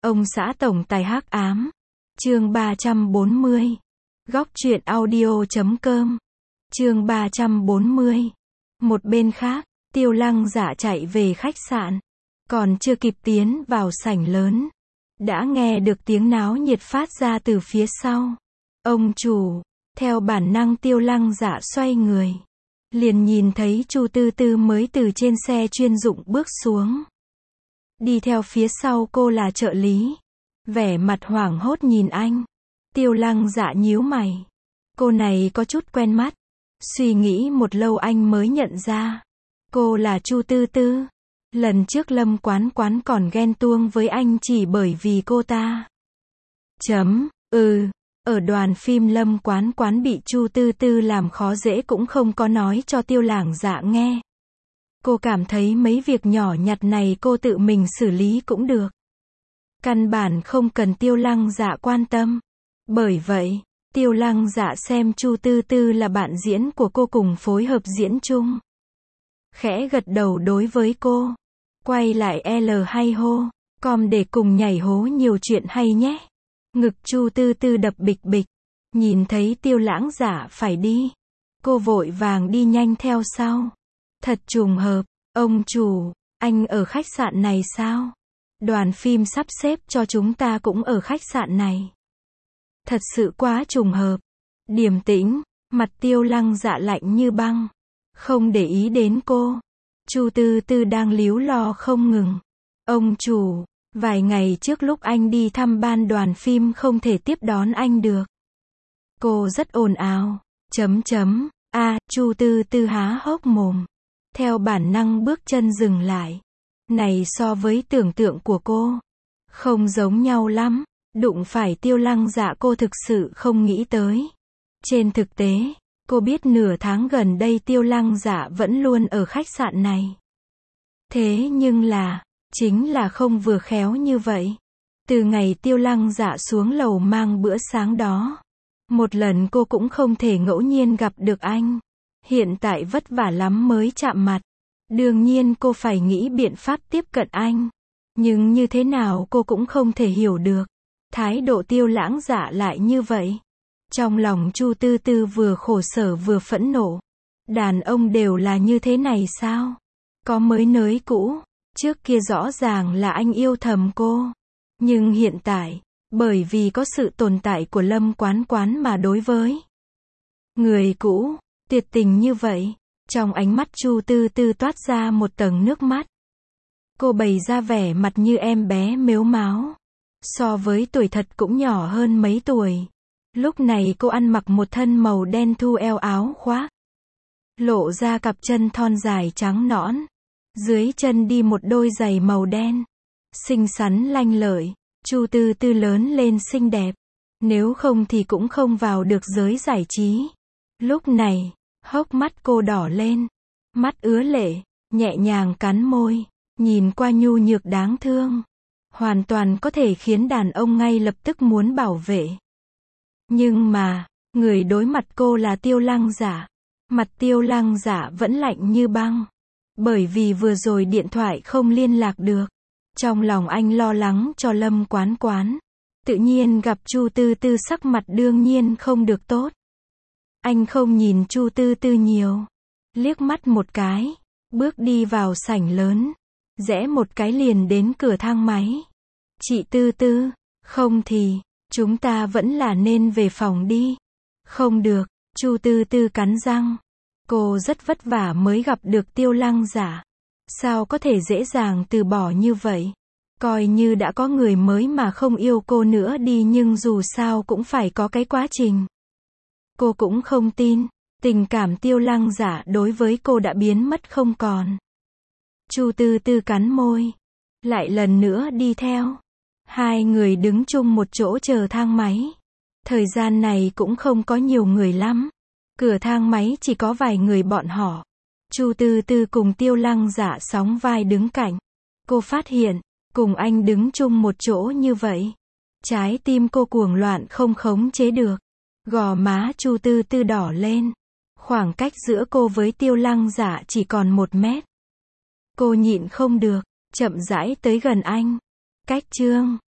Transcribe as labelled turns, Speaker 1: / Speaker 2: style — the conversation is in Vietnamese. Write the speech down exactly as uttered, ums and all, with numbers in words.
Speaker 1: Ông xã tổng tài hắc ám. Chương ba trăm bốn mươi. Góc truyện audio chấm com. Chương ba trăm bốn mươi. Một bên khác, Tiêu Lăng Dạ chạy về khách sạn. Còn chưa kịp tiến vào sảnh lớn, đã nghe được tiếng náo nhiệt phát ra từ phía sau. Ông chủ, theo bản năng Tiêu Lăng Dạ xoay người. Liền nhìn thấy Chu Tư Tư mới từ trên xe chuyên dụng bước xuống. Đi theo phía sau cô là trợ lý. Vẻ mặt hoảng hốt nhìn anh. Tiêu Lăng Dạ nhíu mày. Cô này có chút quen mắt. Suy nghĩ một lâu anh mới nhận ra. Cô là Chu Tư Tư. Lần trước Lâm Quán Quán còn ghen tuông với anh chỉ bởi vì cô ta. Chấm, ừ, ở đoàn phim Lâm Quán Quán bị Chu Tư Tư làm khó dễ cũng không có nói cho Tiêu Lăng Dạ nghe. Cô cảm thấy mấy việc nhỏ nhặt này cô tự mình xử lý cũng được. Căn bản không cần Tiêu Lăng Dạ quan tâm. Bởi vậy, Tiêu Lăng Dạ xem Chu Tư Tư là bạn diễn của cô cùng phối hợp diễn chung. Khẽ gật đầu đối với cô. Quay lại L hay hô, com để cùng nhảy hố nhiều chuyện hay nhé. Ngực Chu Tư Tư đập bịch bịch. Nhìn thấy Tiêu Lăng Dạ phải đi. Cô vội vàng đi nhanh theo sau. Thật trùng hợp, ông chủ, anh ở khách sạn này sao? Đoàn phim sắp xếp cho chúng ta cũng ở khách sạn này. Thật sự quá trùng hợp. Điềm tĩnh, mặt Tiêu Lăng Dạ lạnh như băng. Không để ý đến cô. Chu Tư Tư đang líu lo không ngừng. Ông chủ, vài ngày trước lúc anh đi thăm ban đoàn phim không thể tiếp đón anh được. Cô rất ồn ào. Chấm chấm, a à, Chu Tư Tư há hốc mồm. Theo bản năng bước chân dừng lại. Này so với tưởng tượng của cô, không giống nhau lắm. Đụng phải Tiêu Lăng Dạ cô thực sự không nghĩ tới. Trên thực tế, cô biết nửa tháng gần đây Tiêu Lăng Dạ vẫn luôn ở khách sạn này. Thế nhưng là, chính là không vừa khéo như vậy. Từ ngày Tiêu Lăng Dạ xuống lầu mang bữa sáng đó, một lần cô cũng không thể ngẫu nhiên gặp được anh. Hiện tại vất vả lắm mới chạm mặt. Đương nhiên cô phải nghĩ biện pháp tiếp cận anh. Nhưng như thế nào cô cũng không thể hiểu được. Thái độ Tiêu Lăng Dạ lại như vậy. Trong lòng Chu Tư Tư vừa khổ sở vừa phẫn nộ. Đàn ông đều là như thế này sao? Có mới nới cũ. Trước kia rõ ràng là anh yêu thầm cô. Nhưng hiện tại, bởi vì có sự tồn tại của Lâm Quán Quán mà đối với người cũ, tuyệt tình như vậy. Trong ánh mắt Chu Tư Tư toát ra một tầng nước mắt. Cô bày ra vẻ mặt như em bé mếu máo. So với tuổi thật cũng nhỏ hơn mấy tuổi. Lúc này cô ăn mặc một thân màu đen thu eo áo khoác. Lộ ra cặp chân thon dài trắng nõn. Dưới chân đi một đôi giày màu đen. Xinh xắn lanh lợi. Chu Tư Tư lớn lên xinh đẹp. Nếu không thì cũng không vào được giới giải trí. Lúc này, hốc mắt cô đỏ lên. Mắt ứa lệ, nhẹ nhàng cắn môi. Nhìn qua nhu nhược đáng thương. Hoàn toàn có thể khiến đàn ông ngay lập tức muốn bảo vệ. Nhưng mà, người đối mặt cô là Tiêu Lăng Dạ. Mặt Tiêu Lăng Dạ vẫn lạnh như băng. Bởi vì vừa rồi điện thoại không liên lạc được. Trong lòng anh lo lắng cho Lâm Quán Quán. Tự nhiên gặp Chu Tư Tư sắc mặt đương nhiên không được tốt. Anh không nhìn Chu Tư Tư nhiều. Liếc mắt một cái. Bước đi vào sảnh lớn. Rẽ một cái liền đến cửa thang máy. Chị Tư Tư, không thì, chúng ta vẫn là nên về phòng đi. Không được, Chu Tư Tư cắn răng. Cô rất vất vả mới gặp được Tiêu Lăng Dạ. Sao có thể dễ dàng từ bỏ như vậy? Coi như đã có người mới mà không yêu cô nữa đi nhưng dù sao cũng phải có cái quá trình. Cô cũng không tin, tình cảm Tiêu Lăng Dạ đối với cô đã biến mất không còn. Chu Tư Tư cắn môi. Lại lần nữa đi theo. Hai người đứng chung một chỗ chờ thang máy. Thời gian này cũng không có nhiều người lắm. Cửa thang máy chỉ có vài người bọn họ. Chu Tư Tư cùng Tiêu Lăng Dạ sóng vai đứng cạnh. Cô phát hiện, cùng anh đứng chung một chỗ như vậy. Trái tim cô cuồng loạn không khống chế được. Gò má Chu Tư Tư đỏ lên. Khoảng cách giữa cô với Tiêu Lăng Dạ chỉ còn một mét. Cô nhịn không được, chậm rãi tới gần anh. Cách chương